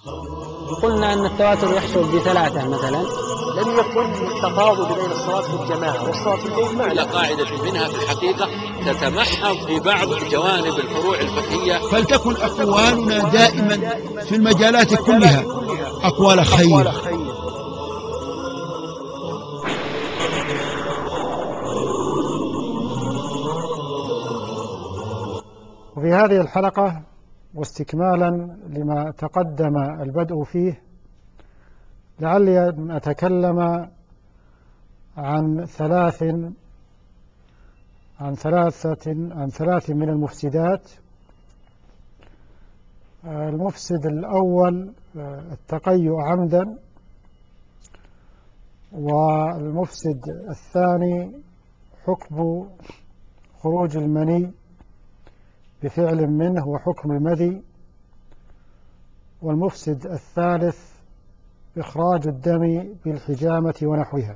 قلنا أن التواتر يحصل بثلاثة مثلا. لم يكن التفاضل بين الصلاة في الجماعة والصلاة في البيت على قاعدة منها في الحقيقة تتمحض في بعض جوانب الفروع الفقهية. فلتكن أقوالنا دائما في المجالات كلها أقوال خير. وفي هذه الحلقة واستكمالا لما تقدم البدء فيه، لعلي أن أتكلم عن ثلاث من المفسدات. المفسد الأول التقيؤ عمدا، والمفسد الثاني حكم خروج المني بفعل منه وحكم المذي، والمفسد الثالث إخراج الدم بالحجامة ونحوها.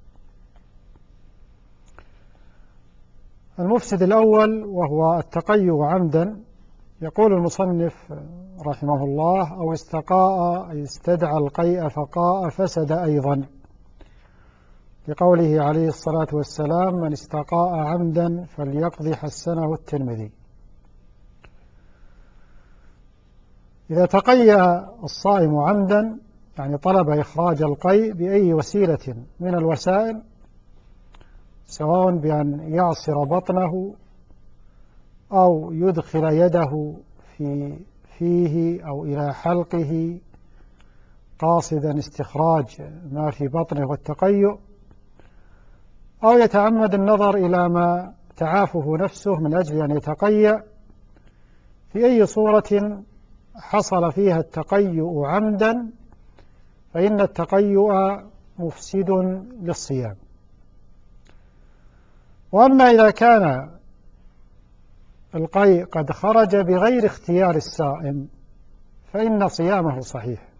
المفسد الأول وهو التقيؤ عمدا، يقول المصنف رحمه الله: أو استقاء أي استدعى القيء فقاء فسد أيضا، لقوله عليه الصلاة والسلام: من استقاء عمدا فليقضي، حسنه الترمذي. إذا تقيأ الصائم عمدا يعني طلب إخراج القيء بأي وسيلة من الوسائل، سواء بأن يعصر بطنه أو يدخل يده في فيه أو إلى حلقه قاصدا استخراج ما في بطنه والتقيؤ، أو يتعمد النظر إلى ما تعافه نفسه من أجل أن يتقيأ، في أي صورة حصل فيها التقيؤ عمدا فإن التقيؤ مفسد للصيام. وأما إذا كان القيء قد خرج بغير اختيار الصائم فإن صيامه صحيح.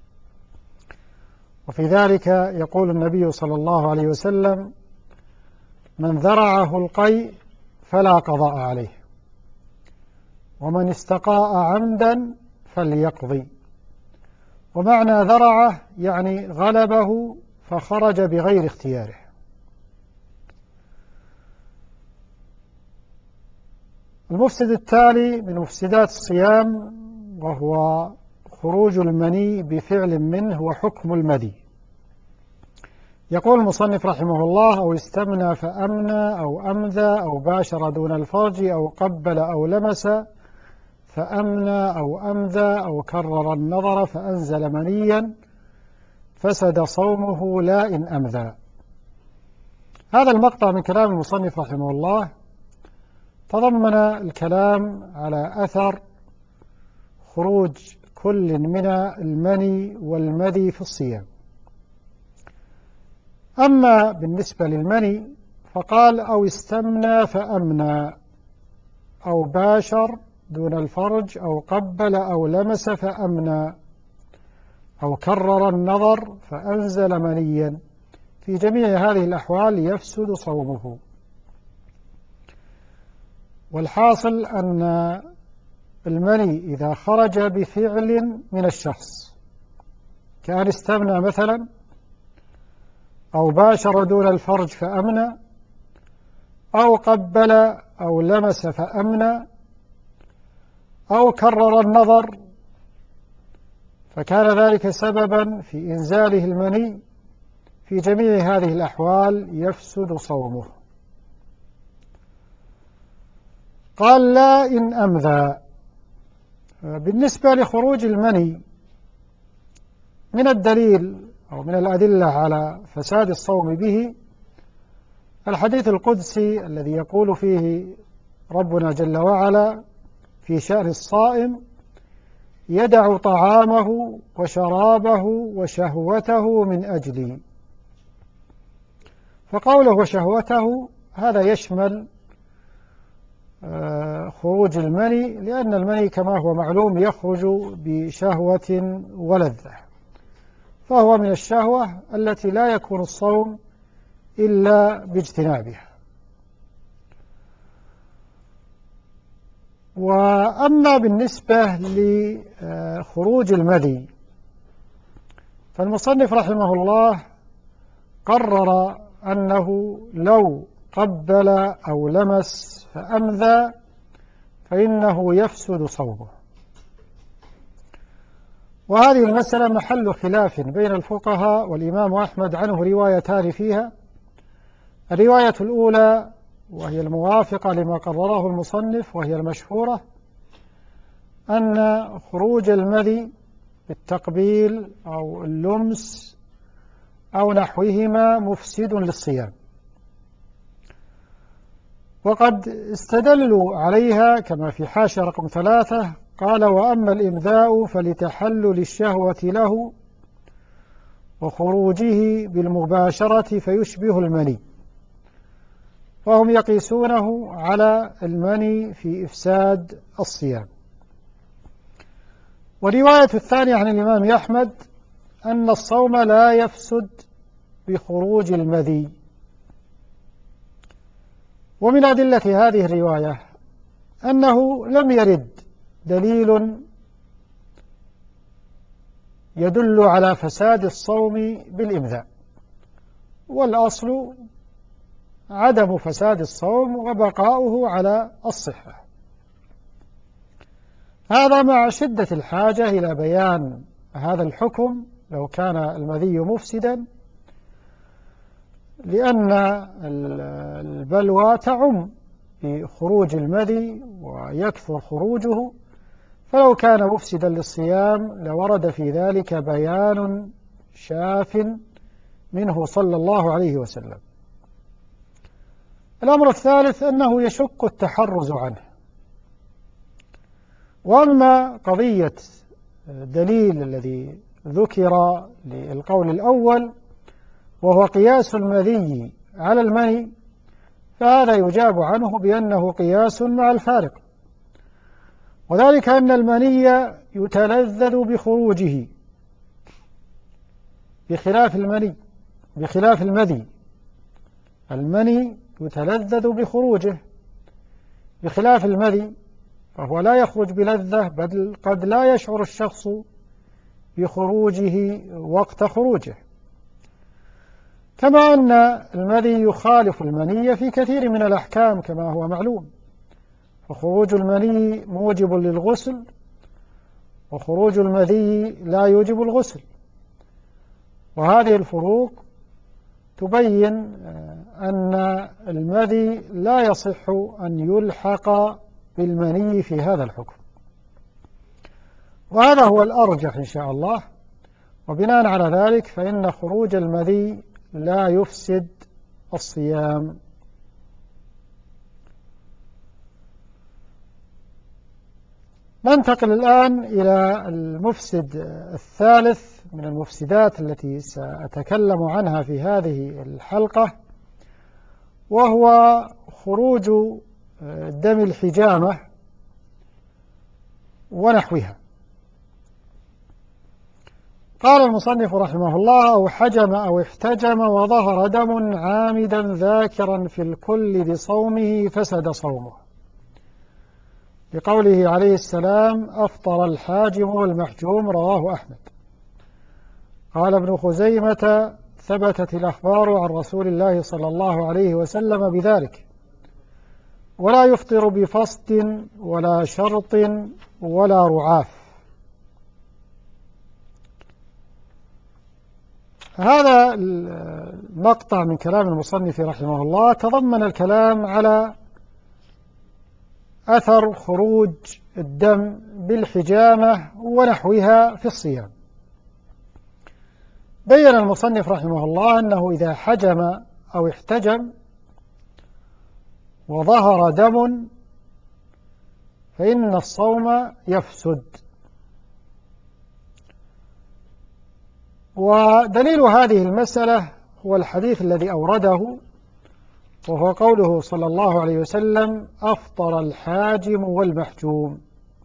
وفي ذلك يقول النبي صلى الله عليه وسلم: من ذرعه القيء فلا قضاء عليه، ومن استقاء عمدا فليقضي. ومعنى ذرعه يعني غلبه فخرج بغير اختياره. المفسد التالي من مفسدات الصيام وهو خروج المني بفعل منه وحكم المذي. يقول المصنف رحمه الله: أو استمنى فأمنى أو أمذى أو باشر دون الفرج أو قبل أو لمس فأمنى أو أمذى أو كرر النظر فأنزل منيا فسد صومه لا إن أمذى. هذا المقطع من كلام المصنف رحمه الله تضمن الكلام على أثر خروج كل من المني والمذي في الصيام. أما بالنسبة للمني فقال: أو استمنى فأمنى أو باشر دون الفرج أو قبل أو لمس فأمنى أو كرر النظر فأنزل منيا. في جميع هذه الأحوال يفسد صومه. والحاصل أن المني إذا خرج بفعل من الشخص، كان استمنى مثلا أو باشر دون الفرج فأمنى أو قبل أو لمس فأمنى أو كرر النظر، فكان ذلك سببا في إنزاله المني، في جميع هذه الأحوال يفسد صومه. قال: لا إن أمذى. بالنسبة لخروج المني من الدليل أو من الأدلة على فساد الصوم به الحديث القدسي الذي يقول فيه ربنا جل وعلا في شأن الصائم: يدع طعامه وشرابه وشهوته من أجلي. فقوله وشهوته هذا يشمل خروج المني، لأن المني كما هو معلوم يخرج بشهوة ولذة، فهو من الشهوة التي لا يكون الصوم إلا باجتنابها. وأما بالنسبة لخروج المذي فالمصنف رحمه الله قرر أنه لو قبل أو لمس فأمذى فإنه يفسد صومه. وهذه المسألة محل خلاف بين الفقهاء، والإمام أحمد عنه روايتان فيها. الرواية الأولى وهي الموافقة لما قرره المصنف وهي المشهورة أن خروج المذي بالتقبيل أو اللمس أو نحوهما مفسد للصيام، وقد استدلوا عليها كما في حاشية رقم 3 قال: وأما الإمذاء فلتحلل الشهوة له وخروجه بالمباشرة فيشبه المني، فهم يقيسونه على المني في إفساد الصيام. والرواية الثانية عن الإمام أحمد أن الصوم لا يفسد بخروج المذي. ومن أدلة هذه الرواية أنه لم يرد دليل يدل على فساد الصوم بالإمذاء، والأصل عدم فساد الصوم وبقاؤه على الصحة. هذا مع شدة الحاجة إلى بيان هذا الحكم لو كان المذي مفسدا، لأن البلوى تعم بخروج المذي ويكثر خروجه، فلو كان مفسدا للصيام لورد في ذلك بيان شاف منه صلى الله عليه وسلم. الأمر الثالث أنه يشق التحرز عنه. وأما قضية الدليل الذي ذكر للقول الأول وهو قياس المذي على المني، فهذا يجاب عنه بأنه قياس مع الفارق، وذلك أن المني يتلذذ بخروجه بخلاف المذي. المني يتلذذ بخروجه بخلاف المذي، فهو لا يخرج بلذة، بل قد لا يشعر الشخص بخروجه وقت خروجه. كما أن المذي يخالف المني في كثير من الأحكام كما هو معلوم، فخروج المني موجب للغسل، وخروج المذي لا يوجب الغسل. وهذه الفروق تبين أن المذي لا يصح أن يلحق بالمني في هذا الحكم، وهذا هو الأرجح إن شاء الله. وبناء على ذلك فإن خروج المذي لا يفسد الصيام. ننتقل الآن إلى المفسد الثالث من المفسدات التي سأتكلم عنها في هذه الحلقة، وهو خروج دم الحجامة ونحوها. قال المصنف رحمه الله: أو حجم أو احتجم وظهر دم عامدا ذاكرا في الكل بصومه فسد صومه، لقوله عليه السلام: أفطر الحاجم والمحجوم، رواه أحمد. قال ابن خزيمة: ثبتت الأخبار عن رسول الله صلى الله عليه وسلم بذلك، ولا يفطر بفسد ولا شرط ولا رعاف. هذا المقطع من كلام المصنف رحمه الله تضمن الكلام على أثر خروج الدم بالحجامة ونحوها في الصيام. بين المصنف رحمه الله أنه إذا حجم أو احتجم وظهر دم فإن الصوم يفسد. ودليل هذه المسألة هو الحديث الذي أورده، وهو قوله صلى الله عليه وسلم: أفطر الحاجم والمحجوم.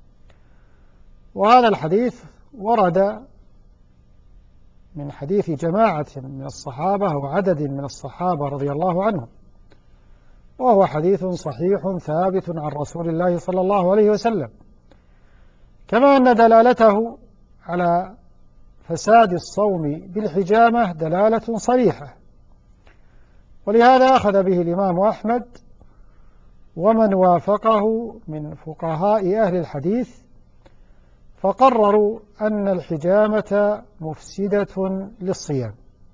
وهذا الحديث ورد من حديث جماعة من الصحابة أو عدد من الصحابة رضي الله عنهم، وهو حديث صحيح ثابت عن رسول الله صلى الله عليه وسلم، كما أن دلالته على فساد الصوم بالحجامة دلالة صريحة، ولهذا أخذ به الإمام أحمد ومن وافقه من فقهاء أهل الحديث، فقرروا أن الحجامة مفسدة للصيام.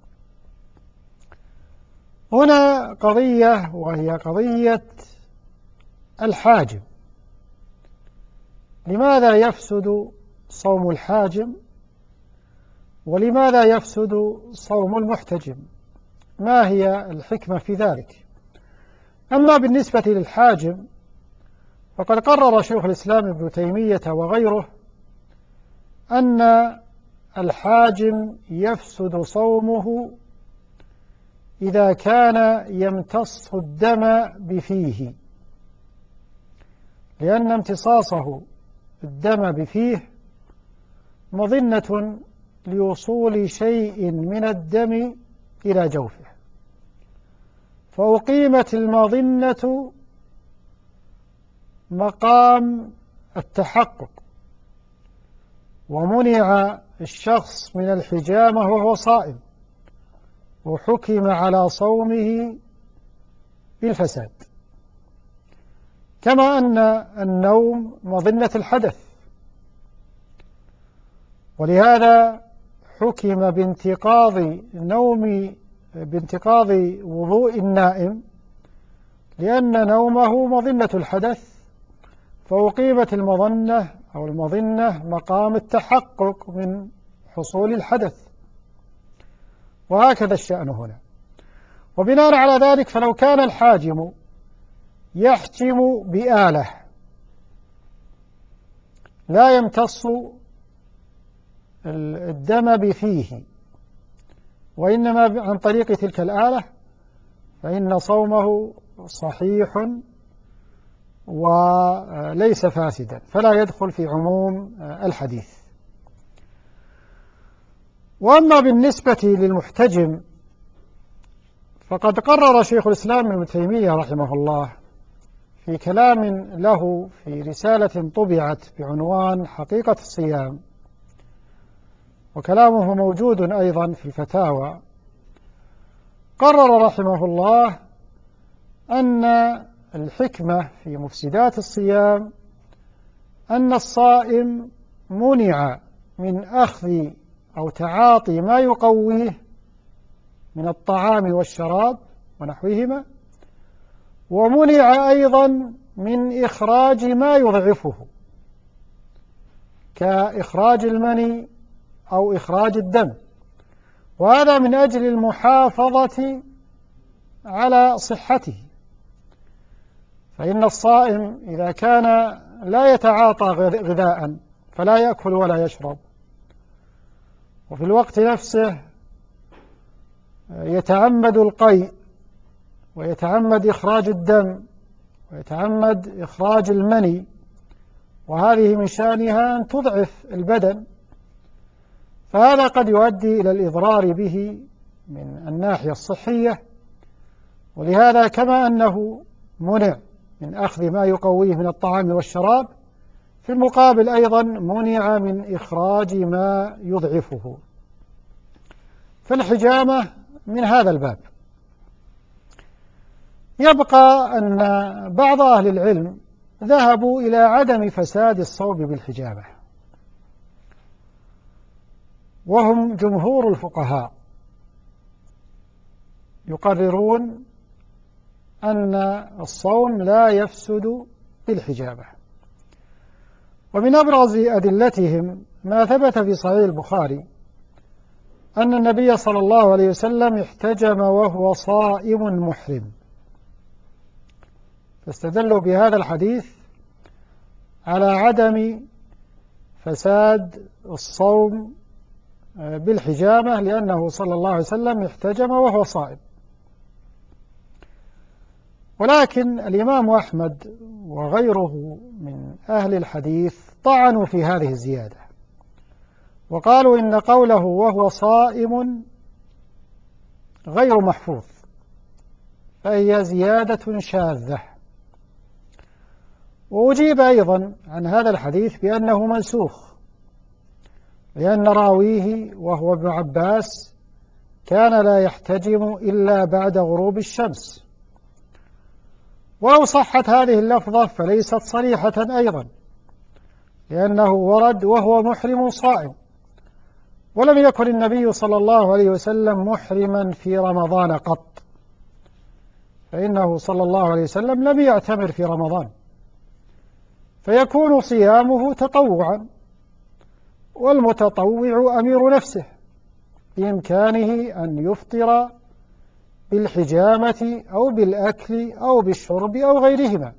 هنا قضية، وهي قضية الحاجم. لماذا يفسد صوم الحاجم؟ ولماذا يفسد صوم المحتجم؟ ما هي الحكمة في ذلك؟ أما بالنسبة للحاجم فقد قرر شيخ الإسلام ابن تيمية وغيره أن الحاجم يفسد صومه إذا كان يمتص الدم بفيه، لأن امتصاصه الدم بفيه مظنة لوصول شيء من الدم إلى جوفه، فأقيمت المظنة مقام التحقق، ومنع الشخص من الحجامة وهو صائم، وحكم على صومه بالفساد، كما أن النوم مظنة الحدث، ولهذا حكم بانتقاض وضوء النائم، لأن نومه مظنة الحدث، فأقيمت المظنة مقام التحقق من حصول الحدث، وهكذا الشأن هنا. وبناء على ذلك فلو كان الحاجم يحجم بآلة لا يمتص الدم بفيه، وإنما عن طريق تلك الآلة، فإن صومه صحيح وليس فاسدا، فلا يدخل في عموم الحديث. وأما بالنسبة للمحتجم فقد قرر شيخ الإسلام ابن تيمية رحمه الله في كلام له في رسالة طبعت بعنوان حقيقة الصيام، وكلامه موجود أيضا في الفتاوى، قرر رحمه الله أن الحكمة في مفسدات الصيام أن الصائم منع من أخذ أو تعاطي ما يقويه من الطعام والشراب ونحوهما، ومنع أيضا من إخراج ما يضعفه كإخراج المني أو إخراج الدم، وهذا من أجل المحافظة على صحته، فإن الصائم إذا كان لا يتعاطى غذاء فلا يأكل ولا يشرب، وفي الوقت نفسه يتعمد القيء ويتعمد إخراج الدم ويتعمد إخراج المني، وهذه من شأنها أن تضعف البدن، فهذا قد يؤدي إلى الإضرار به من الناحية الصحية. ولهذا كما أنه منع من أخذ ما يقويه من الطعام والشراب، في المقابل أيضا منع من إخراج ما يضعفه، فالحجامة من هذا الباب. يبقى أن بعض أهل العلم ذهبوا إلى عدم فساد الصوم بالحجامة، وهم جمهور الفقهاء، يقررون أن الصوم لا يفسد بالحجامة. ومن أبرز أدلتهم ما ثبت في صحيح البخاري أن النبي صلى الله عليه وسلم احتجم وهو صائم محرم، فاستدلوا بهذا الحديث على عدم فساد الصوم بالحجامة، لأنه صلى الله عليه وسلم احتجم وهو صائم. ولكن الإمام أحمد وغيره من أهل الحديث طعنوا في هذه الزيادة، وقالوا إن قوله وهو صائم غير محفوظ، فهي زيادة شاذة. وأجيب أيضا عن هذا الحديث بأنه منسوخ، لأن راويه وهو ابن عباس كان لا يحتجم إلا بعد غروب الشمس. ولو صحت هذه اللفظة فليست صريحة أيضا، لأنه ورد وهو محرم صائم، ولم يكن النبي صلى الله عليه وسلم محرما في رمضان قط، فإنه صلى الله عليه وسلم لم يعتمر في رمضان، فيكون صيامه تطوعا، والمتطوع أمير نفسه، بإمكانه أن يفطر بالحجامة أو بالأكل أو بالشرب أو غيرهما،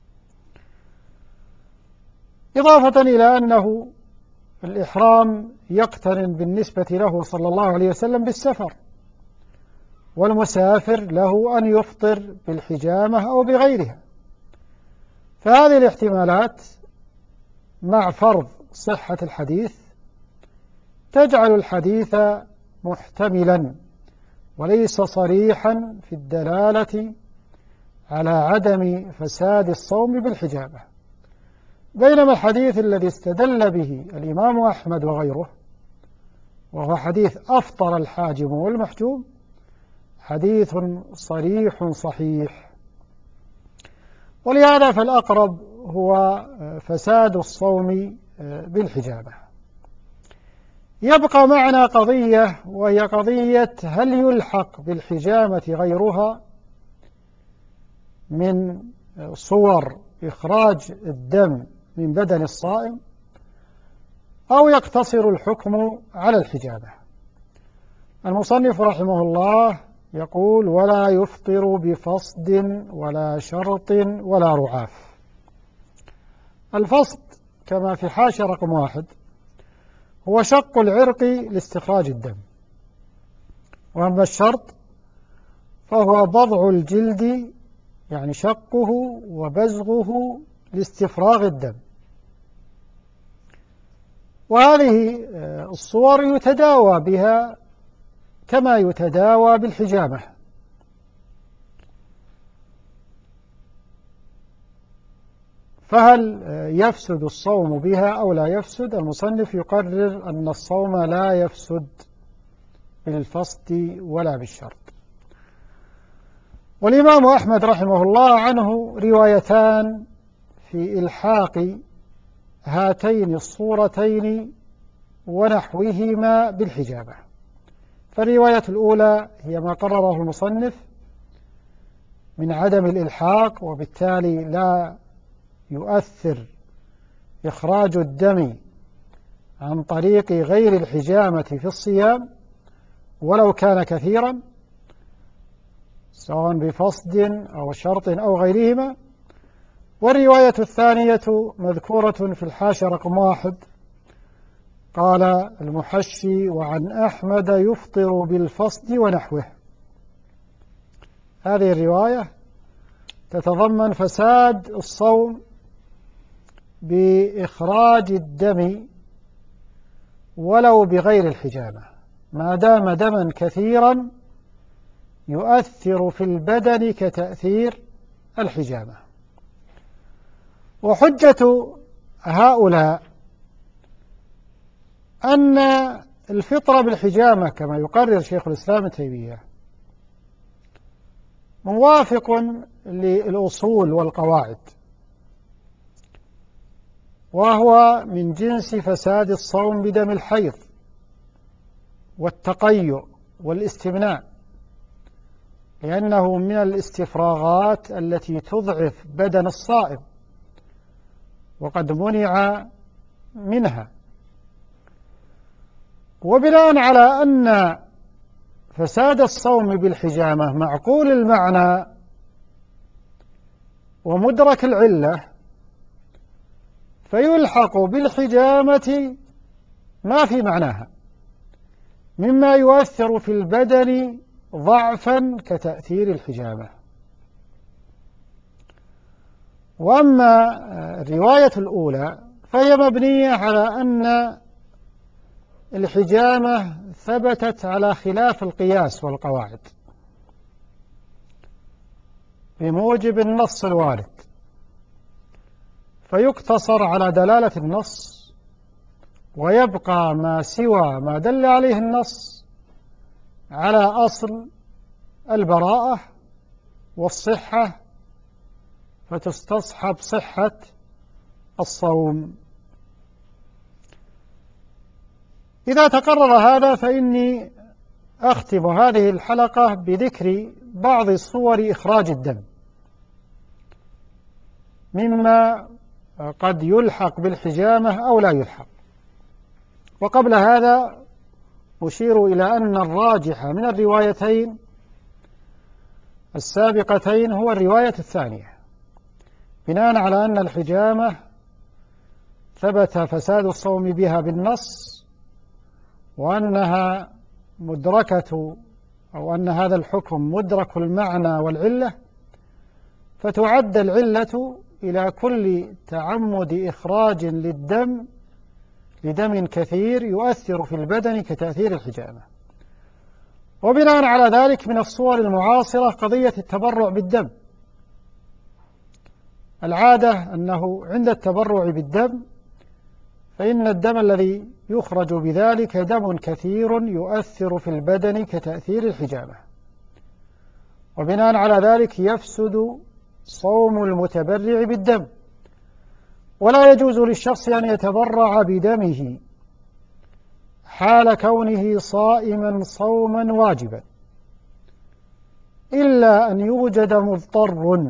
إضافة إلى أنه الإحرام يقترن بالنسبة له صلى الله عليه وسلم بالسفر، والمسافر له أن يفطر بالحجامة أو بغيرها. فهذه الاحتمالات مع فرض صحة الحديث تجعل الحديث محتملا وليس صريحا في الدلالة على عدم فساد الصوم بالحجامة، بينما الحديث الذي استدل به الإمام أحمد وغيره، وهو حديث أفطر الحاجم والمحجوم، حديث صريح صحيح. ولهذا فالأقرب هو فساد الصوم بالحجامة. يبقى معنا قضية، وهي قضية هل يلحق بالحجامة غيرها من صور إخراج الدم من بدن الصائم، أو يقتصر الحكم على الحجامة. المصنف رحمه الله يقول: ولا يفطر بفصد ولا شرط ولا رعاف. الفصد كما في حاشية رقم 1 هو شق العرق لاستخراج الدم، وأما الشرط فهو بضع الجلد، يعني شقه وبزغه لاستفراغ الدم. وهذه الصور يتداوى بها كما يتداوى بالحجامة. فهل يفسد الصوم بها أو لا يفسد؟ المصنف يقرر أن الصوم لا يفسد بالفصد ولا بالشرط. والإمام أحمد رحمه الله عنه روايتان في إلحاق هاتين الصورتين ونحوهما بالحجامة. فالرواية الأولى هي ما قرره المصنف من عدم الإلحاق، وبالتالي لا يؤثر إخراج الدم عن طريق غير الحجامة في الصيام ولو كان كثيرا، سواء بفصد أو شرط أو غيرهما. والرواية الثانية مذكورة في الحاشية رقم 1، قال المحشي: وعن أحمد يفطر بالفصد ونحوه. هذه الرواية تتضمن فساد الصوم بإخراج الدم ولو بغير الحجامة، ما دام دما كثيرا يؤثر في البدن كتأثير الحجامة. وحجة هؤلاء أن الفطر بالحجامة كما يقرر شيخ الإسلام ابن تيمية موافق للأصول والقواعد، وهو من جنس فساد الصوم بدم الحيض والتقيؤ والاستمناء، لأنه من الاستفراغات التي تضعف بدن الصائم وقد منع منها. وبناء على أن فساد الصوم بالحجامة معقول المعنى ومدرك العلة، فيلحق بالحجامة ما في معناها مما يؤثر في البدن ضعفا كتأثير الحجامة. وأما الرواية الأولى فهي مبنية على أن الحجامة ثبتت على خلاف القياس والقواعد، بموجب النص الوارد، فيقتصر على دلالة النص، ويبقى ما سوى ما دل عليه النص على أصل البراءة والصحة، فتستصحب صحة الصوم. إذا تقرر هذا فإني أختم هذه الحلقة بذكر بعض صور إخراج الدم مما قد يلحق بالحجامة أو لا يلحق. وقبل هذا أشير إلى أن الراجح من الروايتين السابقتين هو الرواية الثانية، بناء على أن الحجامة ثبت فساد الصوم بها بالنص، وأنها مدركة أو أن هذا الحكم مدرك المعنى والعلة، فتعد العلة إلى كل تعمد إخراج لدم كثير يؤثر في البدن كتأثير الحجامة. وبناء على ذلك من الصور المعاصرة قضية التبرع بالدم. العادة أنه عند التبرع بالدم فإن الدم الذي يخرج بذلك دم كثير يؤثر في البدن كتأثير الحجامة، وبناء على ذلك يفسد صوم المتبرع بالدم، ولا يجوز للشخص أن يتبرع بدمه حال كونه صائما صوما واجبا، إلا أن يوجد مضطر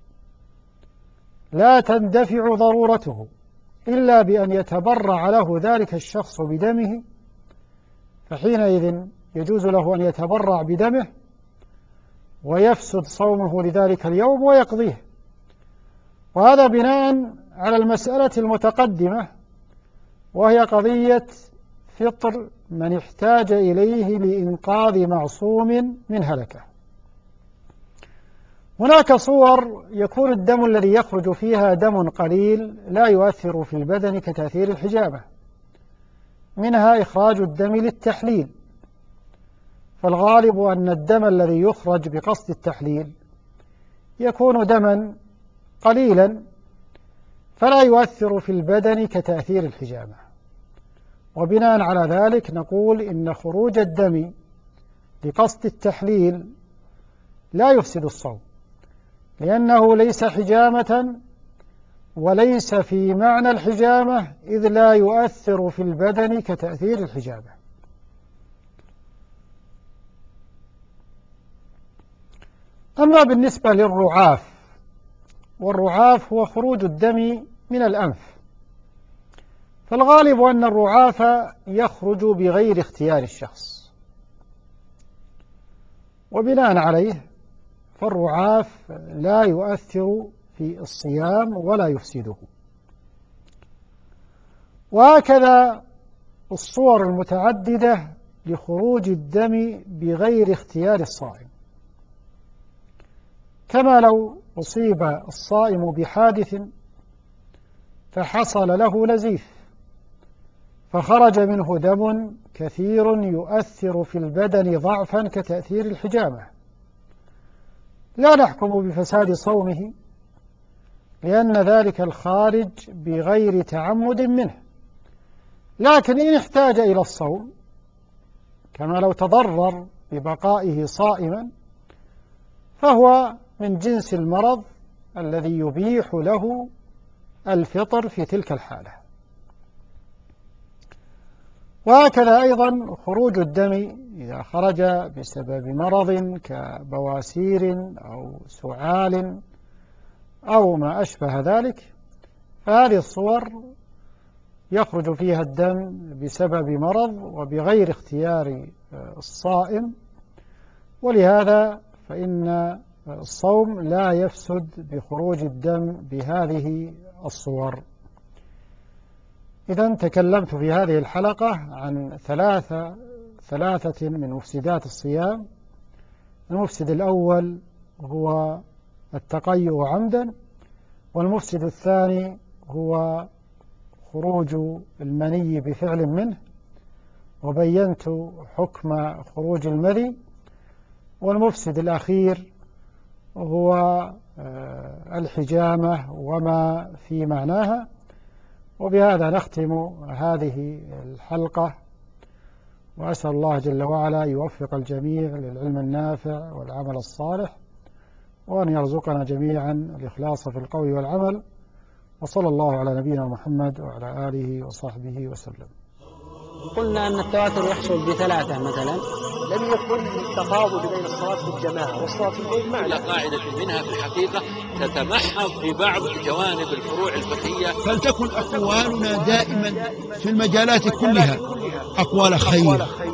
لا تندفع ضرورته إلا بأن يتبرع له ذلك الشخص بدمه، فحينئذ يجوز له أن يتبرع بدمه ويفسد صومه لذلك اليوم ويقضيه. وهذا بناء على المسألة المتقدمة، وهي قضية فطر من احتاج إليه لإنقاذ معصوم من هلكة. هناك صور يكون الدم الذي يخرج فيها دم قليل لا يؤثر في البدن كتأثير الحجامة، منها إخراج الدم للتحليل، فالغالب أن الدم الذي يخرج بقصد التحليل يكون دما قليلا فلا يؤثر في البدن كتأثير الحجامة، وبناء على ذلك نقول إن خروج الدم لقصد التحليل لا يفسد الصوم، لأنه ليس حجامة وليس في معنى الحجامة، إذ لا يؤثر في البدن كتأثير الحجامة. أما بالنسبة للرعاف، والرعاف هو خروج الدم من الأنف، فالغالب أن الرعاف يخرج بغير اختيار الشخص، وبناء عليه فالرعاف لا يؤثر في الصيام ولا يفسده. وهكذا الصور المتعددة لخروج الدم بغير اختيار الصائم، كما لو أصيب الصائم بحادث فحصل له نزيف فخرج منه دم كثير يؤثر في البدن ضعفا كتأثير الحجامة، لا نحكم بفساد صومه، لأن ذلك الخارج بغير تعمد منه، لكن إن احتاج إلى الصوم كما لو تضرر ببقائه صائما فهو من جنس المرض الذي يبيح له الفطر في تلك الحالة. وهكذا أيضا خروج الدم إذا خرج بسبب مرض كبواسير أو سعال أو ما أشبه ذلك، فهذه الصور يخرج فيها الدم بسبب مرض وبغير اختيار الصائم، ولهذا فإن الصوم لا يفسد بخروج الدم بهذه الصور. إذن تكلمت في هذه الحلقة عن ثلاثة من مفسدات الصيام. المفسد الأول هو التقيؤ عمدا، والمفسد الثاني هو خروج المني بفعل منه، وبينت حكم خروج المذي، والمفسد الأخير هو الحجامة وما في معناها. وبهذا نختم هذه الحلقة، وأسأل الله جل وعلا يوفق الجميع للعلم النافع والعمل الصالح، وأن يرزقنا جميعا الإخلاص في القول والعمل. وصلى الله على نبينا محمد وعلى آله وصحبه وسلم. قلنا أن التواتر يحصل بثلاثة مثلا. لم يكن التفاضل بين الصلاة في الجماعة والصلاة في البيت على قاعدة منها في الحقيقة تتمحض في بعض جوانب الفروع الفقهية. فلتكن أقوالنا دائما في المجالات كلها أقوال خير